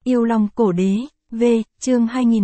Yêu Long Cổ Đế, V, chương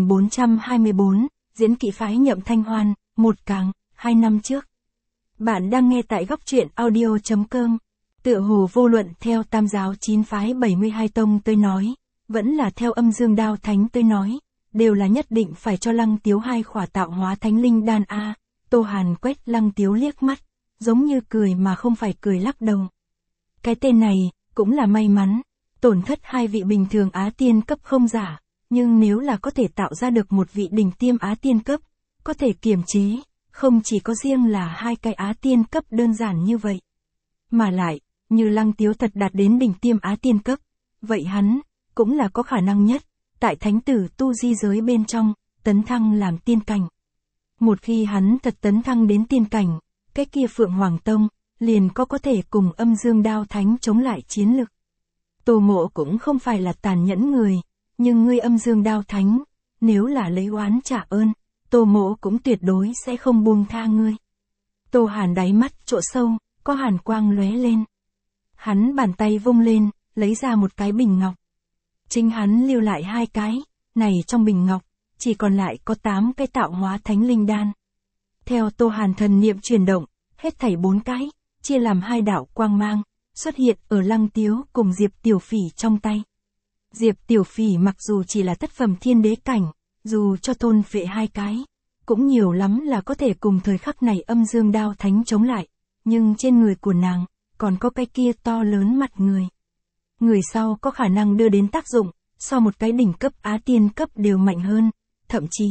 2424, diễn kỵ phái Nhậm Thanh Hoan, 1 càng, 2 năm trước. Bạn đang nghe tại góc truyện audio.com. Tựa hồ vô luận theo Tam giáo 9 phái 72 tông tới nói, vẫn là theo Âm Dương Đao Thánh tới nói, đều là nhất định phải cho Lăng Tiếu 2 khỏa tạo hóa thánh linh đan a. Tô Hàn quét Lăng Tiếu liếc mắt, giống như cười mà không phải cười lắc đầu. Cái tên này, cũng là may mắn, tổn thất 2 vị bình thường Á Tiên cấp không giả, nhưng nếu là có thể tạo ra được một vị đỉnh tiêm Á Tiên cấp, có thể kiềm chế, không chỉ có riêng là 2 cái Á Tiên cấp đơn giản như vậy. Mà lại, như Lăng Tiếu thật đạt đến đỉnh tiêm Á Tiên cấp, vậy hắn, cũng là có khả năng nhất, tại thánh tử tu di giới bên trong, tấn thăng làm tiên cảnh. Một khi hắn thật tấn thăng đến tiên cảnh, cái kia Phượng Hoàng Tông, liền có thể cùng Âm Dương Đao Thánh chống lại chiến lực. Tô Mộ cũng không phải là tàn nhẫn người, nhưng ngươi Âm Dương Đao Thánh, nếu là lấy oán trả ơn, Tô Mộ cũng tuyệt đối sẽ không buông tha ngươi. Tô Hàn đáy mắt chỗ sâu, có hàn quang lóe lên. Hắn bàn tay vung lên, lấy ra một cái bình ngọc. Chính hắn lưu lại 2 cái, này trong bình ngọc, chỉ còn lại có 8 cái tạo hóa thánh linh đan. Theo Tô Hàn thần niệm chuyển động, hết thảy 4 cái, chia làm 2 đạo quang mang, xuất hiện ở Lăng Tiếu cùng Diệp Tiểu Phỉ trong tay. Diệp Tiểu Phỉ mặc dù chỉ là thất phẩm thiên đế cảnh, dù cho thôn phệ 2 cái, cũng nhiều lắm là có thể cùng thời khắc này Âm Dương Đao Thánh chống lại, nhưng trên người của nàng, còn có cái kia to lớn mặt người. Người sau có khả năng đưa đến tác dụng, so một cái đỉnh cấp Á Tiên cấp đều mạnh hơn, thậm chí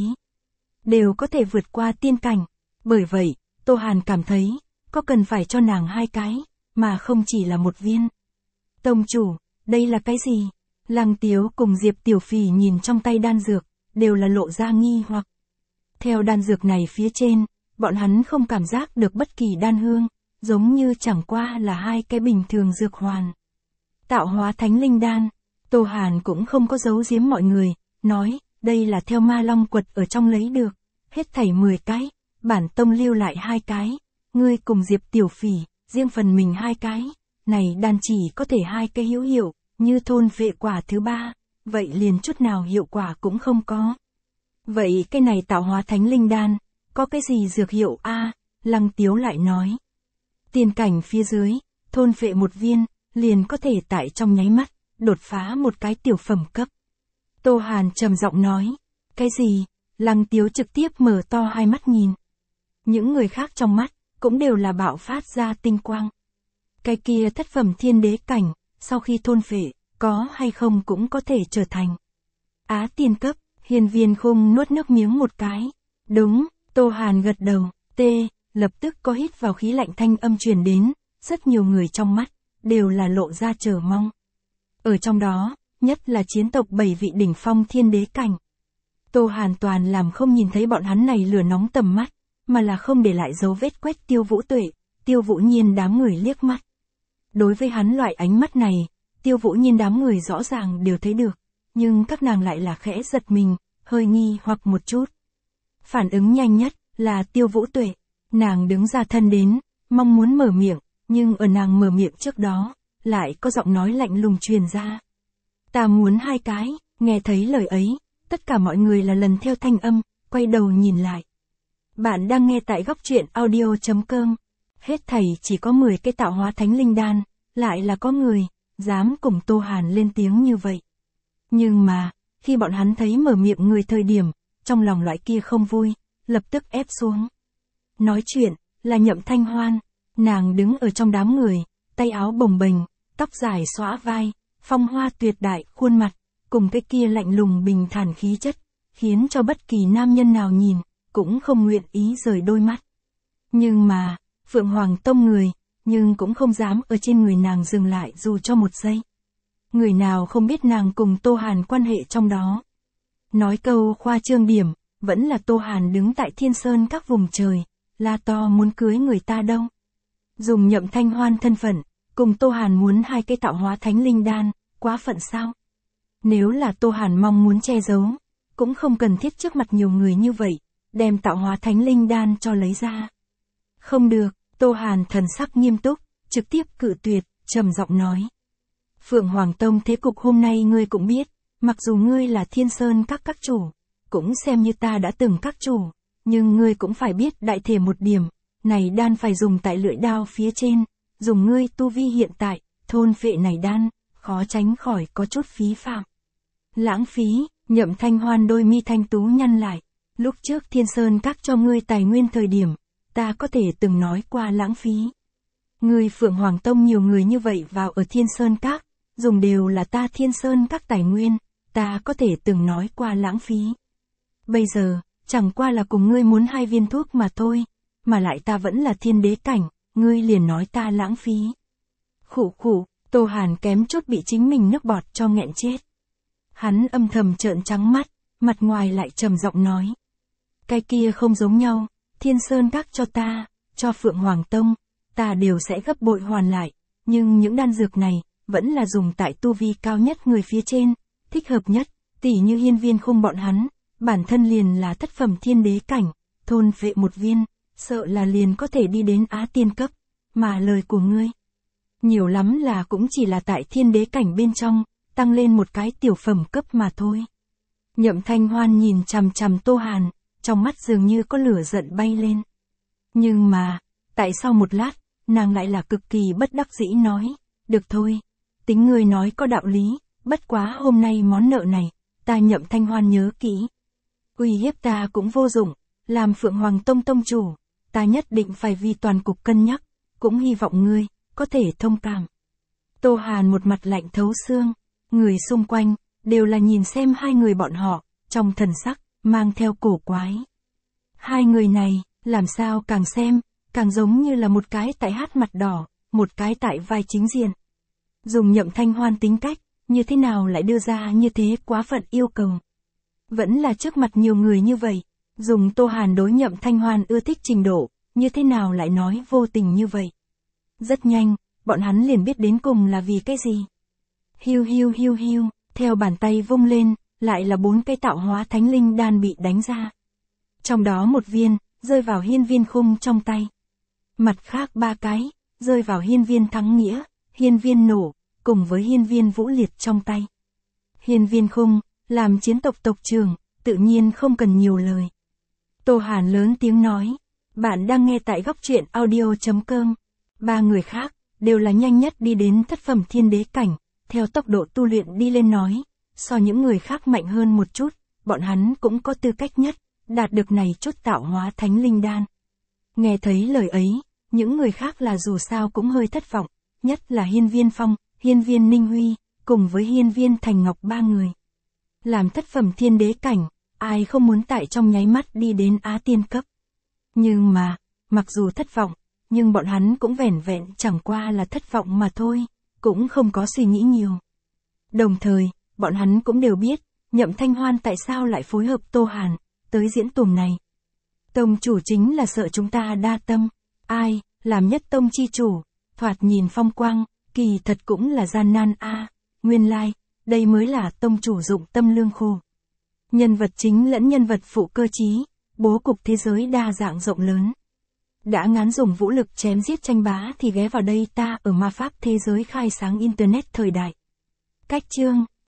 đều có thể vượt qua tiên cảnh. Bởi vậy, Tô Hàn cảm thấy, có cần phải cho nàng 2 cái, mà không chỉ là 1 viên. Tông chủ, đây là cái gì? Lăng Tiếu cùng Diệp Tiểu Phỉ nhìn trong tay đan dược, đều là lộ ra nghi hoặc. Theo đan dược này phía trên, bọn hắn không cảm giác được bất kỳ đan hương, giống như chẳng qua là 2 cái bình thường dược hoàn. Tạo hóa thánh linh đan, Tô Hàn cũng không có giấu giếm mọi người, nói, đây là theo Ma Long quật ở trong lấy được, hết thảy 10 cái, bản tông lưu lại 2 cái, ngươi cùng Diệp Tiểu Phỉ, riêng phần mình 2 cái, này đan chỉ có thể 2 cái hữu hiệu, như thôn phệ quả thứ 3, vậy liền chút nào hiệu quả cũng không có. Vậy cái này tạo hóa thánh linh đan, có cái gì dược hiệu a? Lăng Tiếu lại nói. Tiên cảnh phía dưới, thôn phệ 1 viên, liền có thể tại trong nháy mắt, đột phá một cái tiểu phẩm cấp. Tô Hàn trầm giọng nói, cái gì? Lăng Tiếu trực tiếp mở to 2 mắt nhìn. Những người khác trong mắt, cũng đều là bạo phát ra tinh quang. Cái kia thất phẩm thiên đế cảnh, sau khi thôn phệ, có hay không cũng có thể trở thành Á Tiên cấp. Hiên Viên Khung nuốt nước miếng một cái. Đúng, Tô Hàn gật đầu, lập tức có hít vào khí lạnh thanh âm truyền đến, rất nhiều người trong mắt, đều là lộ ra chờ mong. Ở trong đó, nhất là chiến tộc 7 vị đỉnh phong thiên đế cảnh. Tô Hàn toàn làm không nhìn thấy bọn hắn này lửa nóng tầm mắt, mà là không để lại dấu vết quét Tiêu Vũ Tuệ, Tiêu Vũ Nhiên đám người liếc mắt. Đối với hắn loại ánh mắt này, Tiêu Vũ Nhiên đám người rõ ràng đều thấy được, nhưng các nàng lại là khẽ giật mình, hơi nghi hoặc một chút. Phản ứng nhanh nhất là Tiêu Vũ Tuệ, nàng đứng ra thân đến, mong muốn mở miệng, nhưng ở nàng mở miệng trước đó, lại có giọng nói lạnh lùng truyền ra. Ta muốn 2 cái, nghe thấy lời ấy, tất cả mọi người là lần theo thanh âm, quay đầu nhìn lại. Bạn đang nghe tại góc truyện audio.com. Hết thảy chỉ có 10 cái tạo hóa thánh linh đan, lại là có người, dám cùng Tô Hàn lên tiếng như vậy. Nhưng mà, khi bọn hắn thấy mở miệng người thời điểm, trong lòng loại kia không vui, lập tức ép xuống. Nói chuyện, là Nhậm Thanh Hoan, nàng đứng ở trong đám người, tay áo bồng bềnh, tóc dài xõa vai, phong hoa tuyệt đại khuôn mặt, cùng cái kia lạnh lùng bình thản khí chất, khiến cho bất kỳ nam nhân nào nhìn, cũng không nguyện ý rời đôi mắt. Nhưng mà, Phượng Hoàng Tông người, nhưng cũng không dám ở trên người nàng dừng lại dù cho 1 giây. Người nào không biết nàng cùng Tô Hàn quan hệ trong đó. Nói câu khoa trương điểm, vẫn là Tô Hàn đứng tại Thiên Sơn các vùng trời, la to muốn cưới người ta đâu. Dùng Nhậm Thanh Hoan thân phận, cùng Tô Hàn muốn 2 cái tạo hóa thánh linh đan, quá phận sao? Nếu là Tô Hàn mong muốn che giấu, cũng không cần thiết trước mặt nhiều người như vậy, đem tạo hóa thánh linh đan cho lấy ra. Không được, Tô Hàn thần sắc nghiêm túc, trực tiếp cự tuyệt, trầm giọng nói. Phượng Hoàng Tông thế cục hôm nay ngươi cũng biết, mặc dù ngươi là Thiên Sơn các chủ, cũng xem như ta đã từng các chủ, nhưng ngươi cũng phải biết đại thể một điểm, này đan phải dùng tại lưỡi đao phía trên, dùng ngươi tu vi hiện tại, thôn phệ này đan, khó tránh khỏi có chút phí phạm. Lãng phí, Nhậm Thanh Hoan đôi mi thanh tú nhăn lại, lúc trước Thiên Sơn các cho ngươi tài nguyên thời điểm, ta có thể từng nói qua lãng phí. Ngươi Phượng Hoàng Tông nhiều người như vậy vào ở Thiên Sơn các, dùng đều là ta Thiên Sơn các tài nguyên, ta có thể từng nói qua lãng phí. Bây giờ, chẳng qua là cùng ngươi muốn 2 viên thuốc mà thôi, mà lại ta vẫn là thiên đế cảnh, ngươi liền nói ta lãng phí. Khụ khụ, Tô Hàn kém chút bị chính mình nước bọt cho nghẹn chết. Hắn âm thầm trợn trắng mắt, mặt ngoài lại trầm giọng nói. Cái kia không giống nhau, Thiên Sơn các cho ta, cho Phượng Hoàng Tông, ta đều sẽ gấp bội hoàn lại, nhưng những đan dược này, vẫn là dùng tại tu vi cao nhất người phía trên, thích hợp nhất, tỉ như Hiên Viên Khung bọn hắn, bản thân liền là thất phẩm thiên đế cảnh, thôn phệ một viên, sợ là liền có thể đi đến Á Tiên cấp, mà lời của ngươi, nhiều lắm là cũng chỉ là tại thiên đế cảnh bên trong, tăng lên một cái tiểu phẩm cấp mà thôi. Nhậm Thanh Hoan nhìn chằm chằm Tô Hàn, trong mắt dường như có lửa giận bay lên. Nhưng mà, tại sau một lát, nàng lại là cực kỳ bất đắc dĩ nói, được thôi, tính ngươi nói có đạo lý, bất quá hôm nay món nợ này, ta Nhậm Thanh Hoan nhớ kỹ. Uy hiếp ta cũng vô dụng, làm Phượng Hoàng Tông tông chủ, ta nhất định phải vì toàn cục cân nhắc, cũng hy vọng ngươi, có thể thông cảm. Tô Hàn một mặt lạnh thấu xương, người xung quanh, đều là nhìn xem 2 người bọn họ, trong thần sắc, mang theo cổ quái. 2 người này, làm sao càng xem, càng giống như là một cái tại hát mặt đỏ, một cái tại vai chính diện. Dùng Nhậm Thanh Hoan tính cách, như thế nào lại đưa ra như thế quá phận yêu cầu. Vẫn là trước mặt nhiều người như vậy, dùng Tô Hàn đối Nhậm Thanh Hoan ưa thích trình độ, như thế nào lại nói vô tình như vậy. Rất nhanh, bọn hắn liền biết đến cùng là vì cái gì. Hiu hiu hiu hiu, theo bàn tay vung lên, lại là 4 cái tạo hóa thánh linh đan bị đánh ra. Trong đó một viên, rơi vào Hiên Viên Khung trong tay. Mặt khác 3 cái, rơi vào Hiên Viên Thắng Nghĩa, Hiên Viên Nổ, cùng với Hiên Viên Vũ Liệt trong tay. Hiên Viên Khung, làm chiến tộc tộc trưởng, tự nhiên không cần nhiều lời. Tô Hàn lớn tiếng nói, bạn đang nghe tại góc truyện audio.com. 3 người khác, đều là nhanh nhất đi đến thất phẩm thiên đế cảnh, theo tốc độ tu luyện đi lên nói, so những người khác mạnh hơn một chút, bọn hắn cũng có tư cách nhất, đạt được này chút tạo hóa thánh linh đan. Nghe thấy lời ấy, những người khác là dù sao cũng hơi thất vọng, nhất là Hiên Viên Phong, Hiên Viên Ninh Huy, cùng với Hiên Viên Thành Ngọc 3 người. Làm thất phẩm thiên đế cảnh, ai không muốn tại trong nháy mắt đi đến Á Tiên cấp. Nhưng mà, mặc dù thất vọng, nhưng bọn hắn cũng vẻn vẹn chẳng qua là thất vọng mà thôi, cũng không có suy nghĩ nhiều. Đồng thời, bọn hắn cũng đều biết, Nhậm Thanh Hoan tại sao lại phối hợp Tô Hàn, tới diễn tuồng này. Tông chủ chính là sợ chúng ta đa tâm, ai, làm nhất tông chi chủ, thoạt nhìn phong quang, kỳ thật cũng là gian nan a. Nguyên lai, đây mới là tông chủ dụng tâm lương khổ. Nhân vật chính lẫn nhân vật phụ cơ trí, bố cục thế giới đa dạng rộng lớn. Đã ngán dùng vũ lực chém giết tranh bá thì ghé vào đây ta ở ma pháp thế giới khai sáng internet thời đại. Cách chương